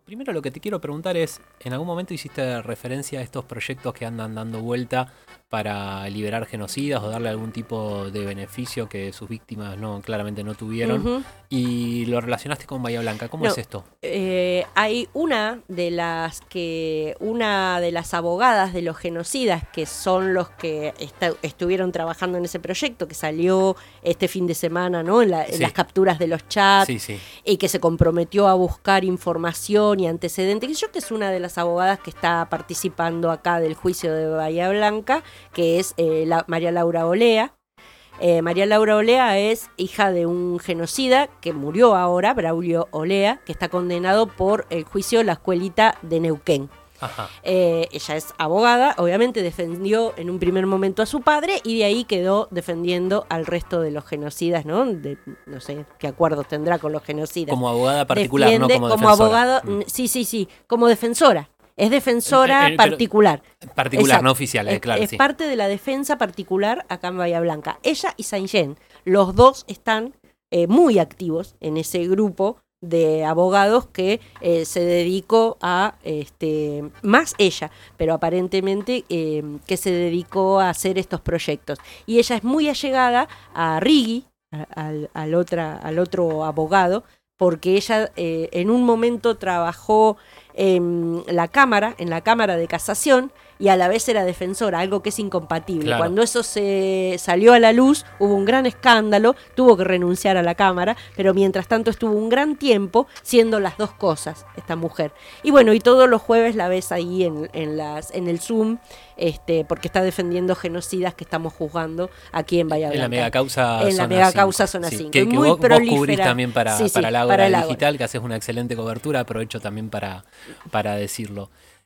Primero lo que te quiero preguntar es, ¿en algún momento hiciste referencia a estos proyectos que andan dando vuelta para liberar genocidas o darle algún tipo de beneficio que sus víctimas claramente no tuvieron? Ujú. Y lo relacionaste con Bahía Blanca. ¿Cómo No, es esto? hay una de las abogadas de los genocidas, que son los que estuvieron trabajando en ese proyecto, que salió este fin de semana, ¿no? En Sí. las capturas de los chats, Sí. y que se comprometió a buscar información y antecedentes, que yo que es una de las abogadas que está participando acá del juicio de Bahía Blanca, que es María Laura Olea. María Laura Olea es hija de un genocida que murió ahora, Braulio Olea, que está condenado por el juicio de la escuelita de Neuquén. Ajá. Ella es abogada, obviamente defendió en un primer momento a su padre y de ahí quedó defendiendo al resto de los genocidas, ¿no? No sé qué acuerdos tendrá con los genocidas. Como abogada particular, Defiende, no como como defensora. abogada, sí, como defensora. Es defensora Pero particular. particular, Exacto. no oficial, claro, Es sí. parte de la defensa particular acá en Bahía Blanca. Ella y Saint-Jean, los dos están muy activos en ese grupo de abogados que se dedicó a, más ella, pero aparentemente que se dedicó a hacer estos proyectos. Y ella es muy allegada a Rigui, al otro abogado, porque ella en un momento trabajó en la Cámara de Casación, y a la vez era defensora, algo que es incompatible. Claro. Cuando eso se salió a la luz, hubo un gran escándalo, tuvo que renunciar a la Cámara, pero mientras tanto estuvo un gran tiempo siendo las dos cosas, esta mujer. Y bueno, y todos los jueves la ves ahí en el Zoom, porque está defendiendo genocidas que estamos juzgando aquí en Bahía Blanca. En la megacausa En la Zona megacausa 5. Zona Sí, 5. que Muy vos prolífera. cubrís también para Sí, el para Ágora el Ágora. Digital, que haces una excelente cobertura, aprovecho también para decirlo.